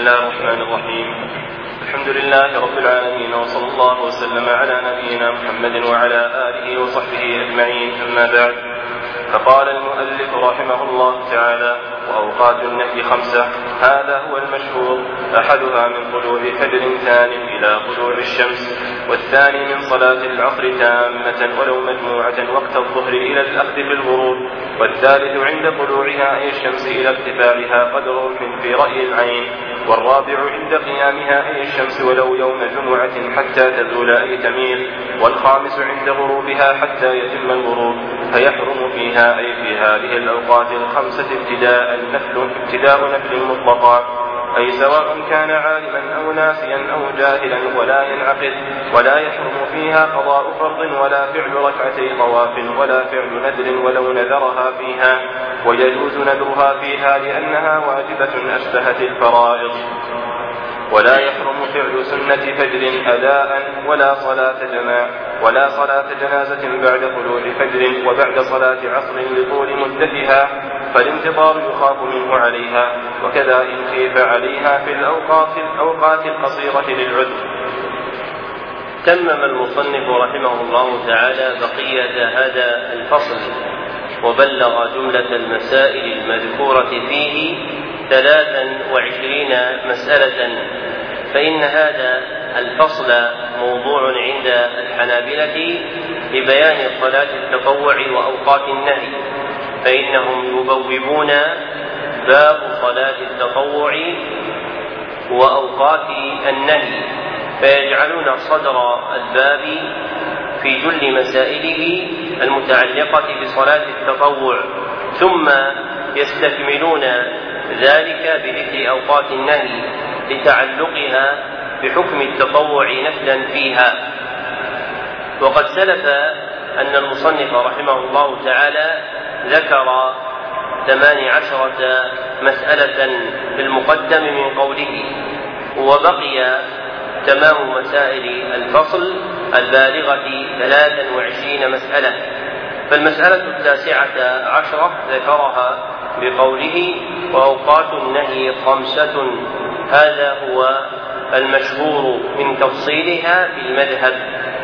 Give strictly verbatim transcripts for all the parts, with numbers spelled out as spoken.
الله الرحمن الرحيم. الحمد لله رب العالمين، وصلى الله وسلم على نبينا محمد وعلى آله وصحبه أجمعين، أما بعد. فقال المؤلف رحمه الله تعالى: وأوقات النهي خمسة، هذا هو المشهور: أحدها من طلوع فجر ثاني إلى طلوع الشمس، والثاني من صلاة العصر تامة ولو مجموعة وقت الظهر إلى الأخذ بالغروب، والثالث عند طلوعها أي الشمس إلى ارتفاعها قدر رمح في رأي العين، والرابع عند قيامها أي الشمس ولو يوم جمعة حتى تزول أي تميل، والخامس عند غروبها حتى يتم الغروب، فيحرم فيها أي في هذه الأوقات الخمسة ابتداء النفل ابتداء نفل مطلقا، أي سواء كان عالما أو ناسيا أو جاهلا، ولا ينعقد، ولا يحرم فيها قضاء فرض ولا فعل ركعتي طواف ولا فعل نذر ولو نذرها فيها، ويجوز نذرها فيها لأنها واجبة أشبهت الفرائض. ولا يحرم فعل سنة فجر أداء ولا صلاة جماع ولا صلاة جنازة بعد طلوع فجر وبعد صلاة عصر لطول مدتها، فالانتظار يخاف منه عليها، وكذا إن خيف عليها في الأوقات, الأوقات القصيرة للعذر. تمم المصنف رحمه الله تعالى بقية هذا الفصل، وبلغ جملة المسائل المذكورة فيه ثلاثا وعشرين مسألة، فإن هذا الفصل موضوع عند الحنابلة لبيان صلاة التطوع وأوقات النهي، فإنهم يبوبون باب صلاة التطوع وأوقات النهي، فيجعلون صدر الباب في جل مسائله المتعلقة بصلاة التطوع، ثم يستكملون ذلك بذكر أوقات النهي لتعلقها بحكم التطوع نفلا فيها. وقد سلف أن المصنف رحمه الله تعالى ذكر ثمان عشرة مسألة في المقدم من قوله، وبقي تمام مسائل الفصل البالغة ثلاثا وعشرين مسألة. فالمسألة التاسعة عشرة ذكرها بقوله: وأوقات النهي خمسة، هذا هو المشهور من تفصيلها في المذهب،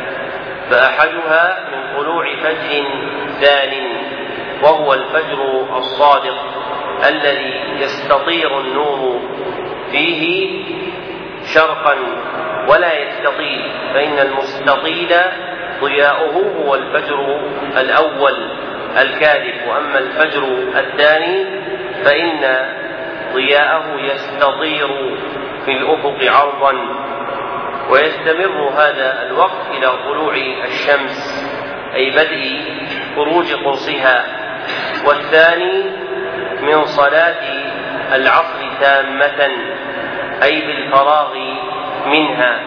فأحدها من طلوع فجر ثان، وهو الفجر الصادق الذي يستطير النور فيه شرقا ولا يستطيل، فإن المستطيل ضياؤه هو الفجر الأول الكاذب، وأما الفجر الثاني فإن ضياءه يستطير في الأفق عرضا، ويستمر هذا الوقت إلى طلوع الشمس أي بدء خروج قرصها. والثاني من صلاة العصر تامة أي بالفراغ منها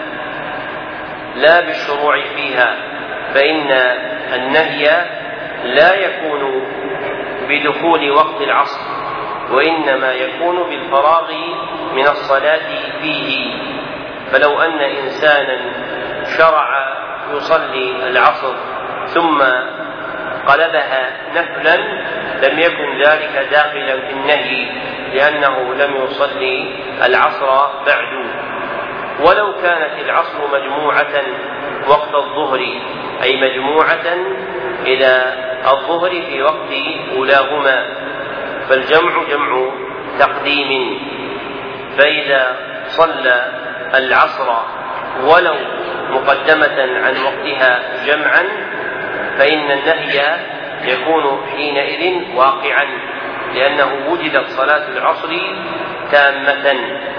لا بالشروع فيها، فإن النهي لا يكون بدخول وقت العصر، وإنما يكون بالفراغ من الصلاة فيه. فلو أن إنسانا شرع يصلي العصر ثم قلبها نفلا لم يكن ذلك داخلا في النهي، لأنه لم يصلي العصر بعد. ولو كانت العصر مجموعة وقت الظهر، أي مجموعة إلى الظهر في وقت أولاهما، فالجمع جمع تقديم، فإذا صلى العصر ولو مقدمة عن وقتها جمعا فإن النهي يكون حينئذ واقعا، لأنه وجدت صلاة العصر تامة.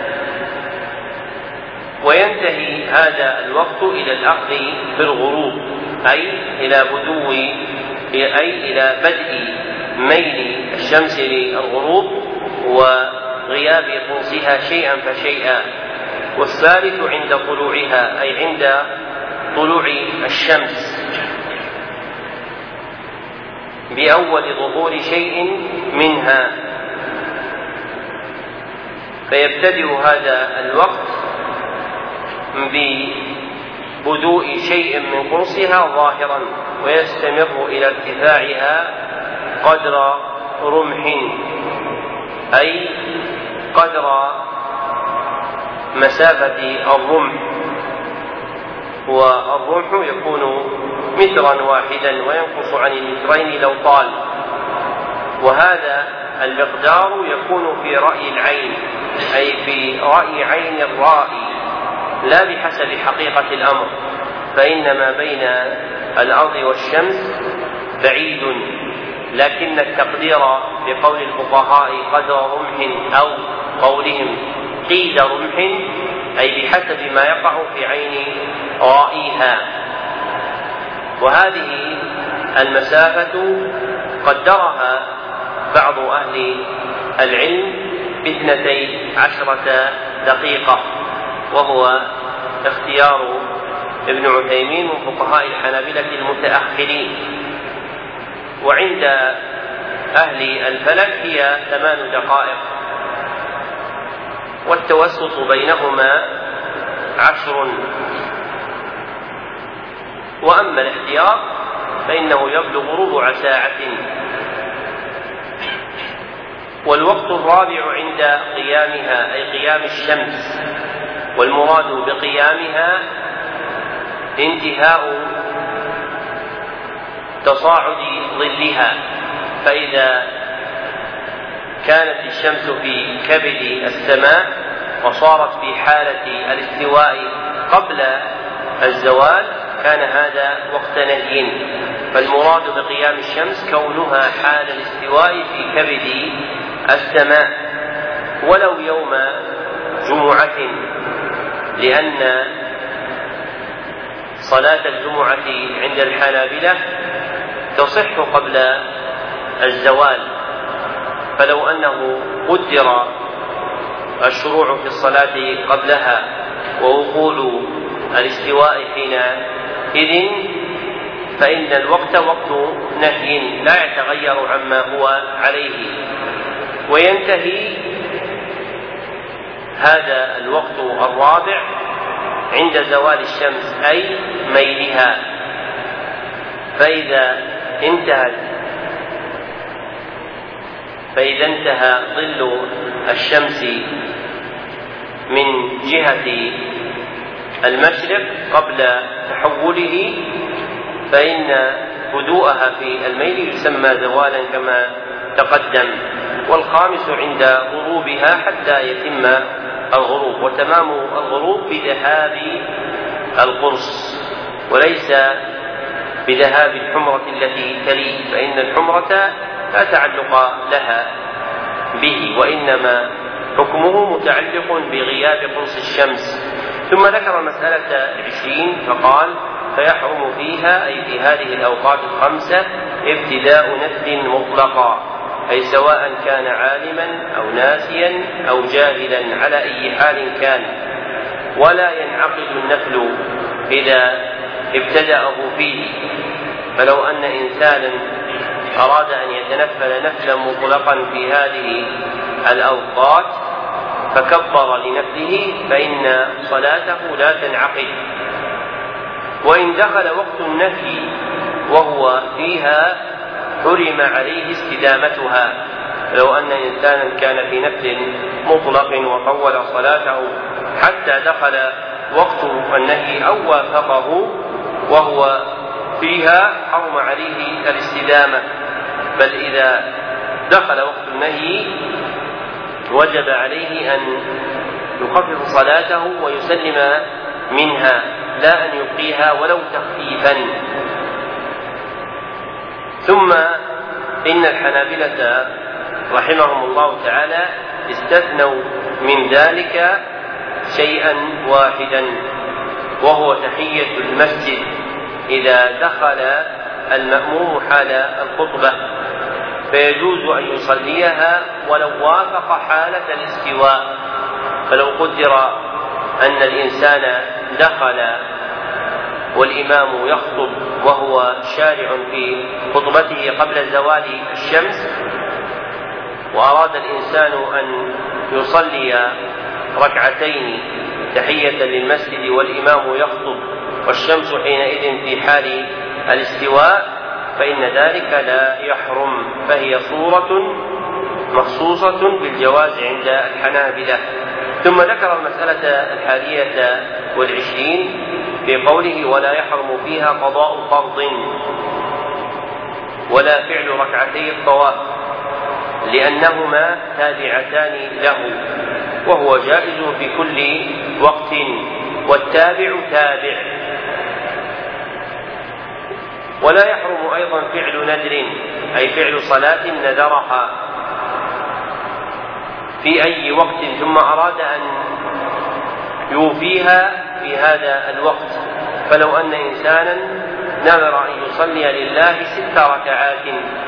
وينتهي هذا الوقت إلى الأخذ بالغروب، أي إلى بدو أي إلى بدء ميل الشمس للغروب وغياب قرصها شيئا فشيئا. والثالث عند طلوعها أي عند طلوع الشمس بأول ظهور شيء منها، فيبتدئ هذا الوقت ببدوء شيء من قرصها ظاهرا، ويستمر إلى ارتفاعها قدر رمح أي قدر مسافة الرمح، والرمح يكون مترا واحدا وينقص عن المترين لو طال، وهذا المقدار يكون في رأي العين، أي في رأي عين الرائي، لا بحسب حقيقة الأمر، فإن ما بين الأرض والشمس بعيد، لكن التقدير بقول الفقهاء قدر رمح أو قولهم قيد رمح، أي بحسب ما يقع في عين رائيها. وهذه المسافة قدرها بعض أهل العلم باثنتي عشرة دقيقة، وهو اختيار ابن عثيمين من فقهاء الحنابلة المتأخرين، وعند أهل الفلك هي ثمان دقائق، والتوسط بينهما عشر. وأما الاحتياط فإنه يبلغ ربع ساعة. والوقت الرابع عند قيامها أي قيام الشمس، والمراد بقيامها انتهاء تصاعد ظلها، فإذا كانت الشمس في كبد السماء وصارت في حالة الاستواء قبل الزوال كان هذا وقت نهي. فالمراد بقيام الشمس كونها حال الاستواء في كبد السماء، ولو يوم جمعة، لأن صلاة الجمعة عند الحنابلة تصح قبل الزوال، فلو أنه قدر الشروع في الصلاة قبلها ووقوع الاستواء حينئذ فإن الوقت وقت نهي لا يتغير عما هو عليه، وينتهي هذا الوقت الرابع عند زوال الشمس أي ميلها. فإذا انتهت فإذا انتهى ظل الشمس من جهة المشرق قبل تحوله فإن هدوءها في الميل يسمى زوالا كما تقدم. والخامس عند غروبها حتى يتم الغروب، وتمام الغروب بذهاب القرص وليس بذهاب الحمرة التي تليه، فإن الحمرة لا تعلق لها به، وإنما حكمه متعلق بغياب قرص الشمس. ثم ذكر مسألة عشرين فقال: فيحرم فيها أي في هذه الأوقات الخمسة ابتداء نفل مطلقا، أي سواء كان عالما أو ناسيا أو جاهلا على أي حال كان، ولا ينعقد النفل إذا ابتدأه فيه. فلو أن إنسانا أراد أن يتنفل نفلا مطلقا في هذه الأوقات فكبر لنفله فإن صلاته لا تنعقد. وإن دخل وقت النفي وهو فيها حرم عليه استدامتها. لو أن إنسانا كان في نفل مطلق وطول صلاته حتى دخل وقت النهي أو وافقه وهو فيها حرم عليه الاستدامة، بل إذا دخل وقت النهي وجب عليه أن يخفف صلاته ويسلم منها، لا أن يبقيها ولو تخفيفا. ثم إن الحنابلة رحمهم الله تعالى استثنوا من ذلك شيئا واحدا، وهو تحية المسجد إذا دخل المأموم حال الخطبة، فيجوز أن يصليها ولو وافق حالة الاستواء. فلو قدر أن الإنسان دخل والإمام يخطب وهو شارع في خطبته قبل زوال الشمس، وأراد الإنسان أن يصلي ركعتين تحية للمسجد والإمام يخطب والشمس حينئذ في حال الاستواء، فإن ذلك لا يحرم، فهي صورة مخصوصة بالجواز عند الحنابلة. ثم ذكر المسألة الحادية والعشرين في قوله ولا يحرم فيها قضاء فرض ولا فعل ركعتي الطواف لأنهما تابعتان له وهو جائز في كل وقت والتابع تابع. ولا يحرم أيضا فعل نذر أي فعل صلاة نذرها في أي وقت ثم أراد أن يوفيها في هذا الوقت، فلو أن إنسانا نذر أن يصلي لله ست ركعات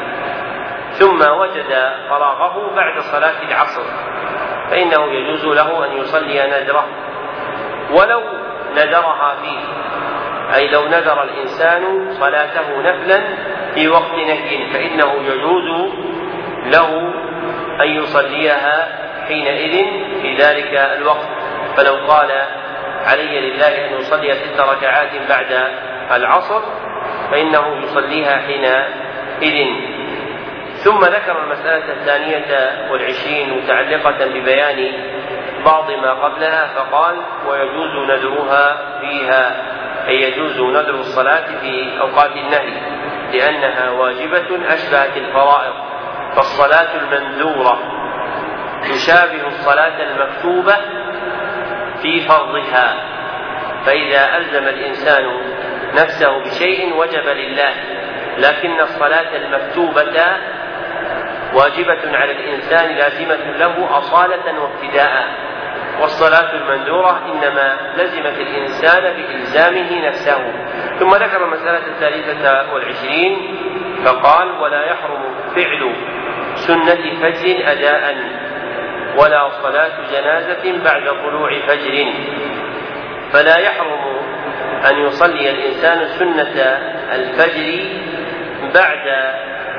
ثم وجد فراغه بعد صلاة العصر فإنه يجوز له أن يصلي نذره ولو نذرها فيه، أي لو نذر الإنسان صلاته نفلا في وقت نهي فإنه يجوز له أن يصليها حينئذ في ذلك الوقت. فلو قال علي لله أن يصلي ست ركعات بعد العصر فإنه يصليها حينئذ. ثم ذكر المسألة الثانية والعشرين متعلقة ببيان بعض ما قبلها فقال ويجوز نذرها فيها، أي يجوز نذر الصلاة في أوقات النهي لأنها واجبة أشبهت الفرائض، فالصلاة المنذورة تشابه الصلاة المكتوبة في فرضها، فإذا ألزم الإنسان نفسه بشيء وجب لله، لكن الصلاة المكتوبة واجبة على الإنسان لازمة له أصالة وابتداء، والصلاة المنذورة إنما لزمت الإنسان بإلزامه نفسه. ثم ذكر المسألة الثالثة والعشرين فقال ولا يحرم فعل سنة فجر أداء ولا صلاة جنازة بعد طلوع فجر، فلا يحرم أن يصلي الإنسان سنة الفجر بعد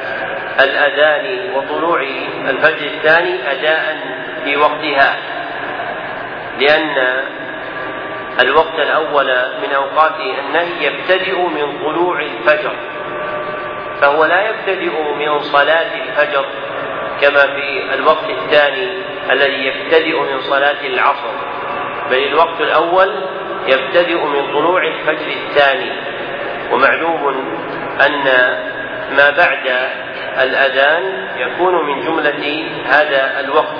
الأذان وطلوع الفجر الثاني أداء في وقتها، لأن الوقت الأول من أوقات النهي يبتدئ من طلوع الفجر، فهو لا يبتدئ من صلاة الفجر كما في الوقت الثاني الذي يبتدئ من صلاة العصر، بل الوقت الأول يبتدئ من طلوع الفجر الثاني. ومعلوم أن ما بعد الأذان يكون من جملة هذا الوقت،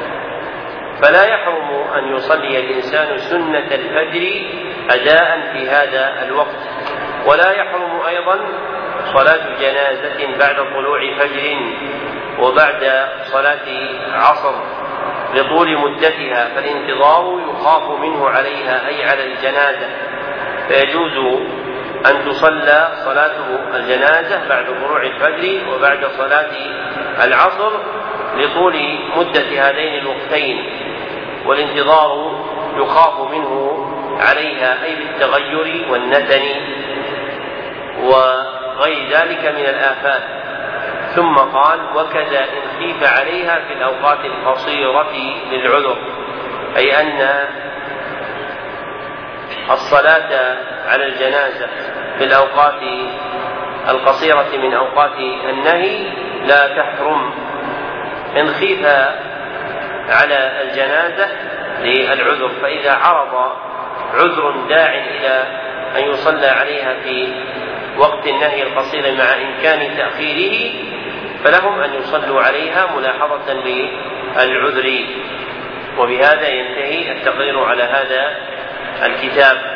فلا يحرم أن يصلي الإنسان سنة الفجر أداء في هذا الوقت، ولا يحرم أيضا صلاة جنازة بعد طلوع فجر وبعد صلاة عصر لطول مدتها، فالانتظار يخاف منه عليها أي على الجنازة، فيجوز أن تصلى صلاة الجنازة بعد طلوع الفجر وبعد صلاة العصر لطول مدة هذين الوقتين، والانتظار يخاف منه عليها أي بالتغير والنتن وغير ذلك من الآفات. ثم قال وكذا إن خيف عليها في الأوقات القصيرة للعذر، أي أن الصلاة على الجنازة في الأوقات القصيرة من أوقات النهي لا تحرم إن خيف على الجنازة للعذر، فإذا عرض عذر داع إلى أن يصلى عليها في وقت النهي القصير مع إمكان تأخيره فلهم أن يصلوا عليها ملاحظة للعذر. وبهذا ينتهي التقرير على هذا الكتاب.